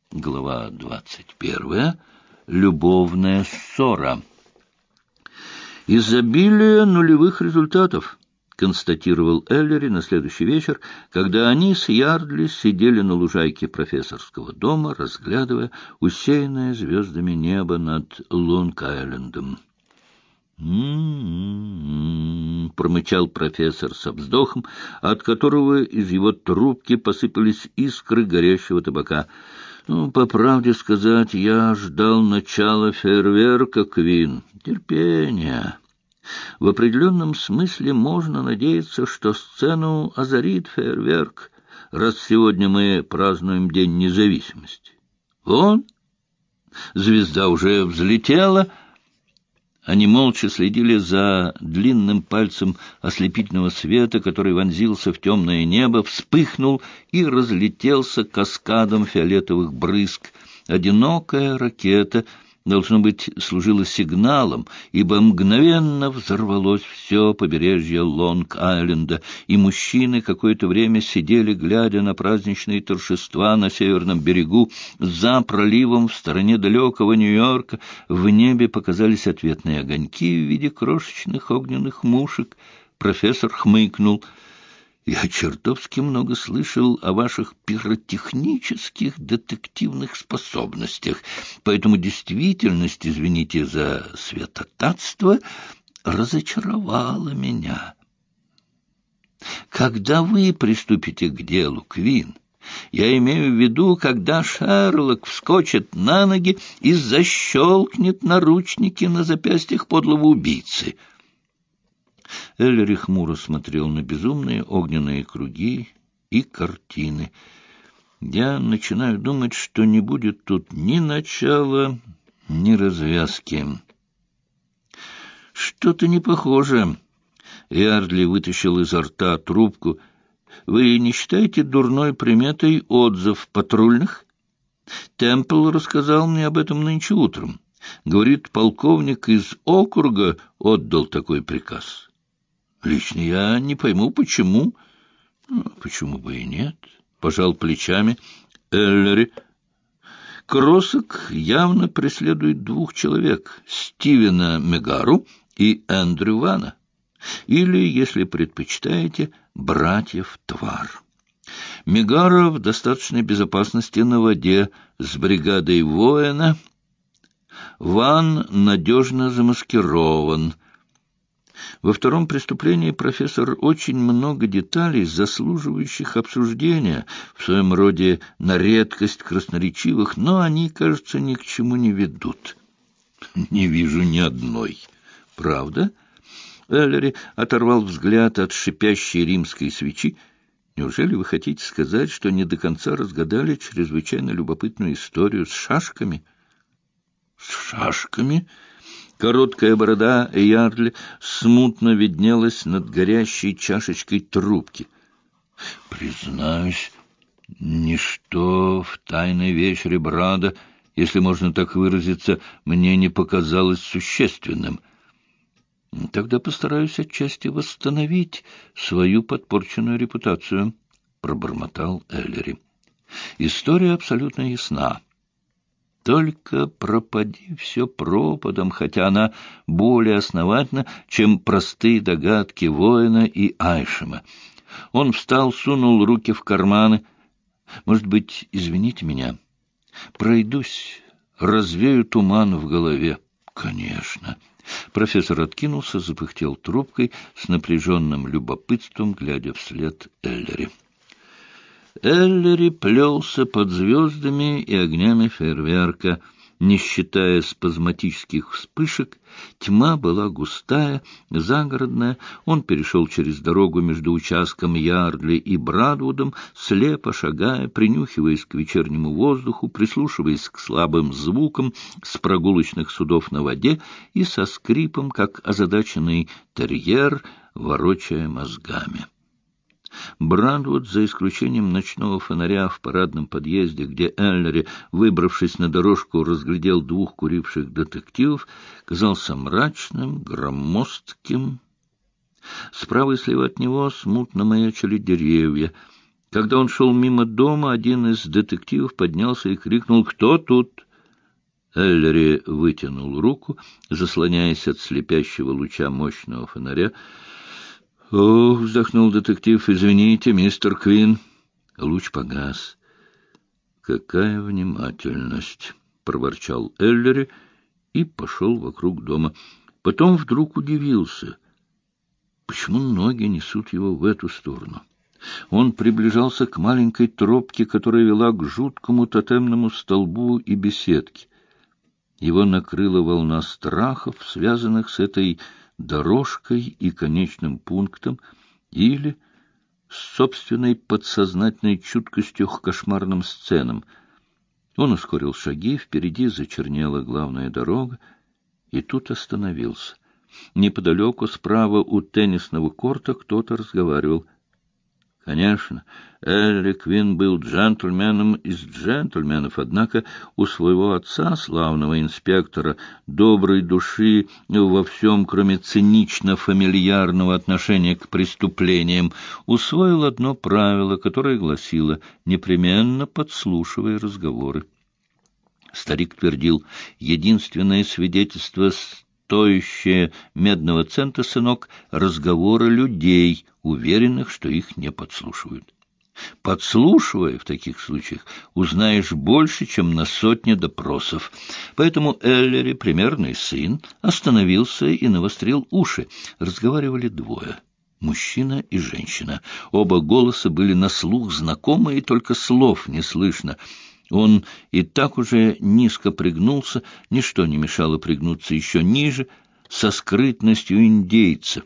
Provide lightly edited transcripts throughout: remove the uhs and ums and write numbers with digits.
Глава 21. Любовная ссора. «Изобилие нулевых результатов», — констатировал Эллери на следующий вечер, когда они с Ярдли сидели на лужайке профессорского дома, разглядывая усеянное звездами небо над Лонг-Айлендом. Промычал профессор со вздохом, от которого из его трубки посыпались искры горящего табака. По правде сказать, я ждал начала фейерверка, Квин. Терпение. В определенном смысле можно надеяться, что сцену озарит фейерверк, раз сегодня мы празднуем День независимости. Вон, звезда уже взлетела. Они молча следили за длинным пальцем ослепительного света, который вонзился в темное небо, вспыхнул и разлетелся каскадом фиолетовых брызг. Одинокая ракета, должно быть, служила сигналом, ибо мгновенно взорвалось все побережье Лонг-Айленда, и мужчины какое-то время сидели, глядя на праздничные торжества на северном берегу. За проливом в стороне далекого Нью-Йорка в небе показались ответные огоньки в виде крошечных огненных мушек. Профессор хмыкнул. «Я чертовски много слышал о ваших пиротехнических детективных способностях, поэтому действительность, извините за святотатство, разочаровала меня. Когда вы приступите к делу, Квин? Я имею в виду, когда Шерлок вскочит на ноги и защелкнет наручники на запястьях подлого убийцы». Эллери хмуро смотрел на безумные огненные круги и картины. «Я начинаю думать, что не будет тут ни начала, ни развязки». «Что-то не похоже». Ярдли вытащил изо рта трубку. «Вы не считаете дурной приметой отзыв патрульных? Темпл рассказал мне об этом нынче утром. Говорит, полковник из округа отдал такой приказ. Лично я не пойму, почему». «Почему бы и нет?» — пожал плечами Эллери. «Кроссок явно преследует двух человек — Стивена Мегару и Эндрю Вана. Или, если предпочитаете, братьев Твар. Мегара в достаточной безопасности на воде с бригадой воина. Ван надежно замаскирован. Во втором преступлении профессор очень много деталей, заслуживающих обсуждения, в своем роде на редкость красноречивых, но они, кажется, ни к чему не ведут». «Не вижу ни одной». «Правда?» Эллери оторвал взгляд от шипящей римской свечи. «Неужели вы хотите сказать, что не до конца разгадали чрезвычайно любопытную историю с шашками?» «С шашками?» Короткая борода Ярдли смутно виднелась над горящей чашечкой трубки. «Признаюсь, ничто в тайной вечере Брада, если можно так выразиться, мне не показалось существенным. Тогда постараюсь отчасти восстановить свою подпорченную репутацию», — пробормотал Эллери. «История абсолютно ясна. Только пропади все пропадом, хотя она более основательна, чем простые догадки воина и Айшема». Он встал, сунул руки в карманы. «Может быть, извините меня? Пройдусь, развею туман в голове». «Конечно». Профессор откинулся, запыхтел трубкой с напряженным любопытством, глядя вслед Эллери. Эллери плелся под звездами и огнями фейерверка. Не считая спазматических вспышек, тьма была густая, загородная. Он перешел через дорогу между участком Ярдли и Брадвудом, слепо шагая, принюхиваясь к вечернему воздуху, прислушиваясь к слабым звукам с прогулочных судов на воде и со скрипом, как озадаченный терьер, ворочая мозгами. Брадвуд, за исключением ночного фонаря в парадном подъезде, где Эллери, выбравшись на дорожку, разглядел двух куривших детективов, казался мрачным, громоздким. Справа и слева от него смутно маячили деревья. Когда он шел мимо дома, один из детективов поднялся и крикнул: «Кто тут?» Эллери вытянул руку, заслоняясь от слепящего луча мощного фонаря. «О, — вздохнул детектив, — извините, мистер Квин». Луч погас. «Какая внимательность!» — проворчал Эллери и пошел вокруг дома. Потом вдруг удивился. Почему ноги несут его в эту сторону? Он приближался к маленькой тропке, которая вела к жуткому тотемному столбу и беседке. Его накрыла волна страхов, связанных с этой дорожкой и конечным пунктом, или с собственной подсознательной чуткостью к кошмарным сценам. Он ускорил шаги, впереди зачернела главная дорога, и тут остановился. Неподалеку, справа у теннисного корта, кто-то разговаривал. Конечно, Эллери Квин был джентльменом из джентльменов, однако у своего отца, славного инспектора, доброй души во всем, кроме цинично-фамильярного отношения к преступлениям, усвоил одно правило, которое гласило: непременно подслушивай разговоры. Старик твердил: единственное свидетельство, стоящее медного цента, сынок, — разговоры людей, уверенных, что их не подслушивают. Подслушивая в таких случаях, узнаешь больше, чем на сотне допросов. Поэтому Эллери, примерный сын, остановился и навострил уши. Разговаривали двое — мужчина и женщина. Оба голоса были на слух знакомы, и только слов не слышно. Он и так уже низко пригнулся, ничто не мешало пригнуться еще ниже, со скрытностью индейца.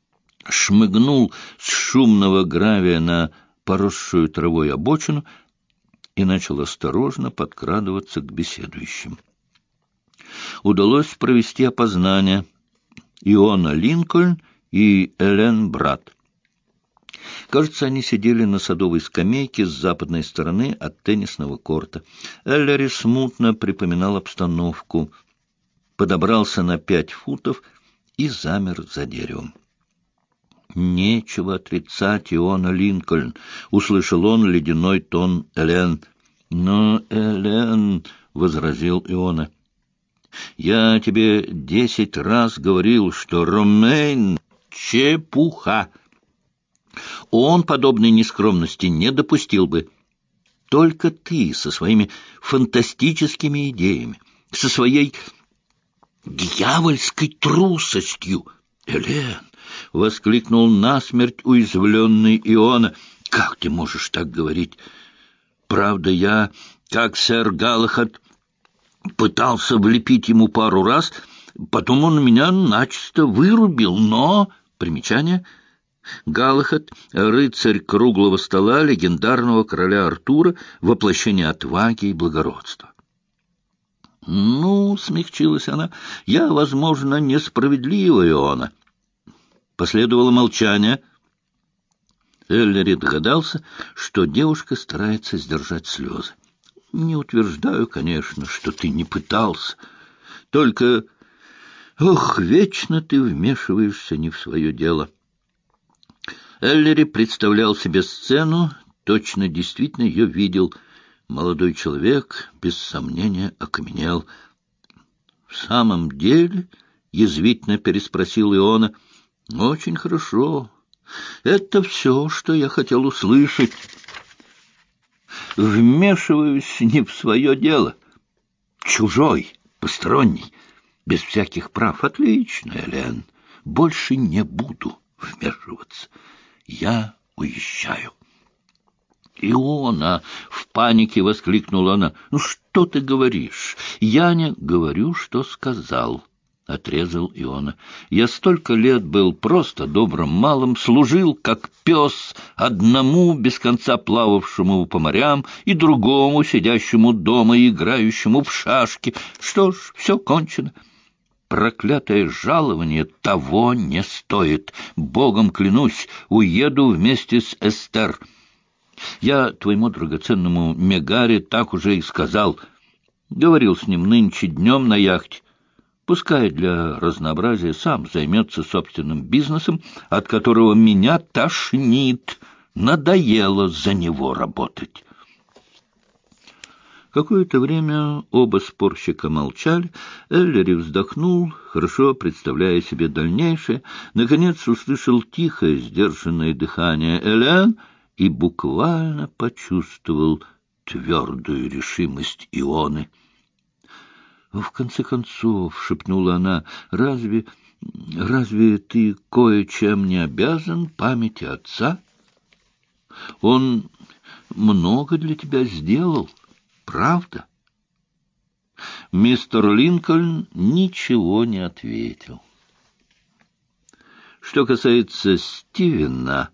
Шмыгнул с шумного гравия на поросшую травой обочину и начал осторожно подкрадываться к беседующим. Удалось провести опознание: Иона Линкольн и Элен Брат. Кажется, они сидели на садовой скамейке с западной стороны от теннисного корта. Эллери смутно припоминал обстановку, подобрался на 5 футов и замер за деревом. «Нечего отрицать, Иона Линкольн», — услышал он ледяной тон Элен. «Но, Элен», — возразил Иона, — «я тебе 10 раз говорил, что Ромейн — чепуха. Он подобной нескромности не допустил бы. Только ты со своими фантастическими идеями, со своей дьявольской трусостью». «Элен!» — воскликнул насмерть уязвленный Иона. «Как ты можешь так говорить? Правда, я, как сэр Галахад, пытался влепить ему пару раз, потом он меня начисто вырубил, но...» Примечание: Галахад — рыцарь круглого стола легендарного короля Артура, воплощение отваги и благородства. «Ну, — смягчилась она, — я, возможно, несправедлива, Иона». Последовало молчание. Эллери догадался, что девушка старается сдержать слезы. «Не утверждаю, конечно, что ты не пытался. Только, ох, вечно ты вмешиваешься не в свое дело». Эллери представлял себе сцену, точно действительно ее видел. Молодой человек, без сомнения, окаменел. «В самом деле?» — язвительно переспросил Иона. «Очень хорошо. Это все, что я хотел услышать. Вмешиваюсь не в свое дело. Чужой, посторонний, без всяких прав. Отлично, Элен. Больше не буду вмешиваться. Я уезжаю». «Иона!» — в панике воскликнула она. «Ну что ты говоришь? Я не говорю, что сказал». — отрезал Иона. «Я столько лет был просто добрым малым, служил, как пес, одному без конца плававшему по морям и другому, сидящему дома и играющему в шашки. Что ж, все кончено. Проклятое жалование того не стоит. Богом клянусь, уеду вместе с Эстер. Я твоему драгоценному Мегаре так уже и сказал. Говорил с ним нынче днем на яхте. Пускай для разнообразия сам займется собственным бизнесом, от которого меня тошнит. Надоело за него работать. Какое-то время оба спорщика молчали. Эллери вздохнул, хорошо представляя себе дальнейшее. Наконец услышал тихое, сдержанное дыхание Элен и буквально почувствовал твердую решимость Ионы. — В конце концов, — шепнула она, — разве ты кое-чем не обязан памяти отца? Он много для тебя сделал. Правда? Мистер Линкольн ничего не ответил. Что касается Стивена...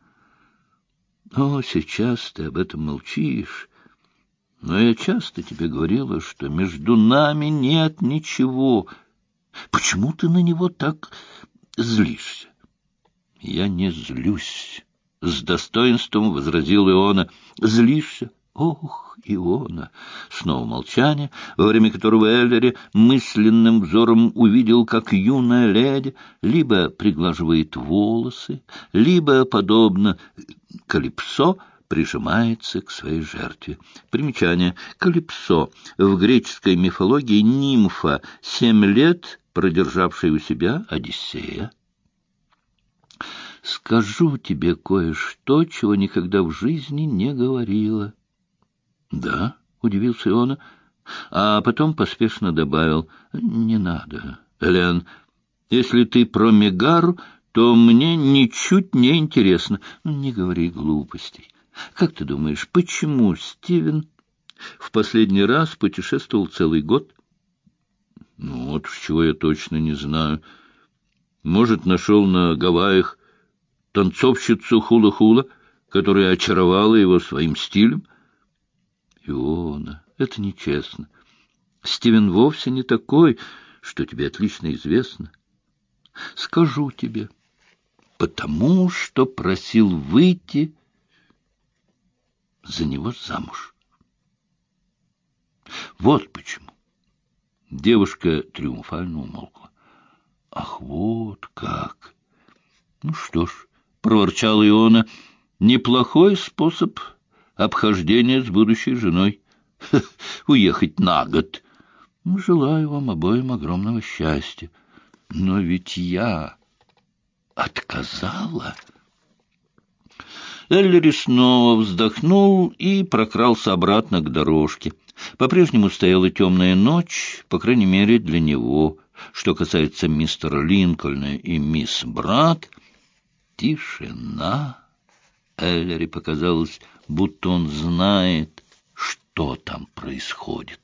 сейчас ты об этом молчишь. Но я часто тебе говорила, что между нами нет ничего. Почему ты на него так злишься? Я не злюсь, — с достоинством возразил Иона. Злишься? Ох, Иона! Снова молчание, во время которого Эллери мысленным взором увидел, как юная леди либо приглаживает волосы, либо, подобно Калипсо, прижимается к своей жертве. Примечание. Калипсо. В греческой мифологии нимфа, 7 лет продержавшая у себя Одиссея. «Скажу тебе кое-что, чего никогда в жизни не говорила». «Да?» — удивился Иона, а потом поспешно добавил: «Не надо, Элен. Если ты про Мегару, то мне ничуть не интересно. Не говори глупостей. Как ты думаешь, почему Стивен в последний раз путешествовал целый год?» Вот уж чего я точно не знаю. Может, нашел на Гавайях танцовщицу хула-хула, которая очаровала его своим стилем? Иона, это нечестно. Стивен вовсе не такой, что тебе отлично известно. Скажу тебе, потому что просил выйти за него замуж. Вот почему. Девушка триумфально умолкла. Ах, вот как! Ну что ж, проворчал Иона, неплохой способ обхождения с будущей женой. Уехать на год. Желаю вам обоим огромного счастья. Но ведь я отказала. Эллери снова вздохнул и прокрался обратно к дорожке. По-прежнему стояла темная ночь, по крайней мере, для него. Что касается мистера Линкольна и мисс Брат, тишина. Эллери показалось, будто он знает, что там происходит.